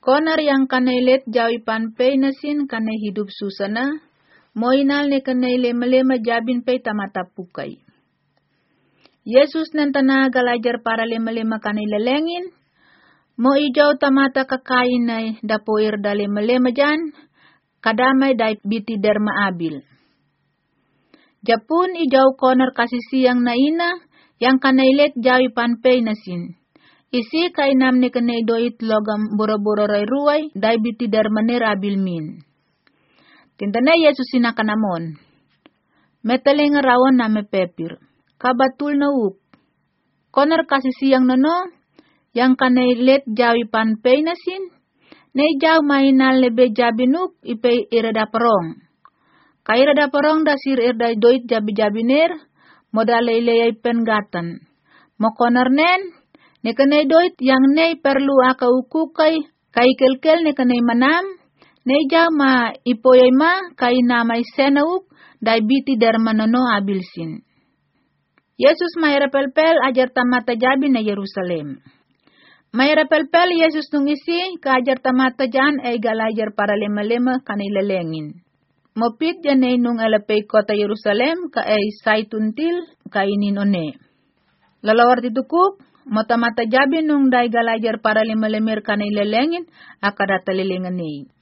Konar yang kanailet jawi panpei nasin kanai hidup susana, moinal ne kanai lema-lema jabin pei tamata pukai. Yesus nantana galajar para lema-lema kanai lelengin, mo ijau tamata kakainai dapoir da lema-lema jan, kadamai dai biti derma abil. Japun ijau konar kasih siang na ina, yang kanailet jawi panpei nasin. Isi kainam ni kanay doit logam boro-boro ray ruay, dai biti darmaner abil min. Tintana Yesus sinakanamon. Metaling rawan na mepepir. Kabatul na uk. Konar kasih siang nono, yang kanay let jawi panpei nasin, nay jaw mainal lebe jabinuk ipay irada parong. Kay irada parong dasir irda doit jabi-jabiner, modalay layay pengatan. Mo konar nen, ne kanay doit yang nay perlu aka ukukay kay kelkel ne kanay manam, nay jaw ma ipoyay ma kay namay senauk day biti dermanono abilsin. Yesus mahirapelpel ajar tamata jabi na Yerusalem. Mahirapelpel Yesus nung isi ka ajar tamata jan ay galajar para lema-lema kanay lelengin. Mopit jan ay nung alapay kota Yerusalem ka ay saytuntil kainin one. Lalawar titukuk, mata-mata jabi nung day galajar para lima-lemir kanay lelengin, akadata lilingan ni.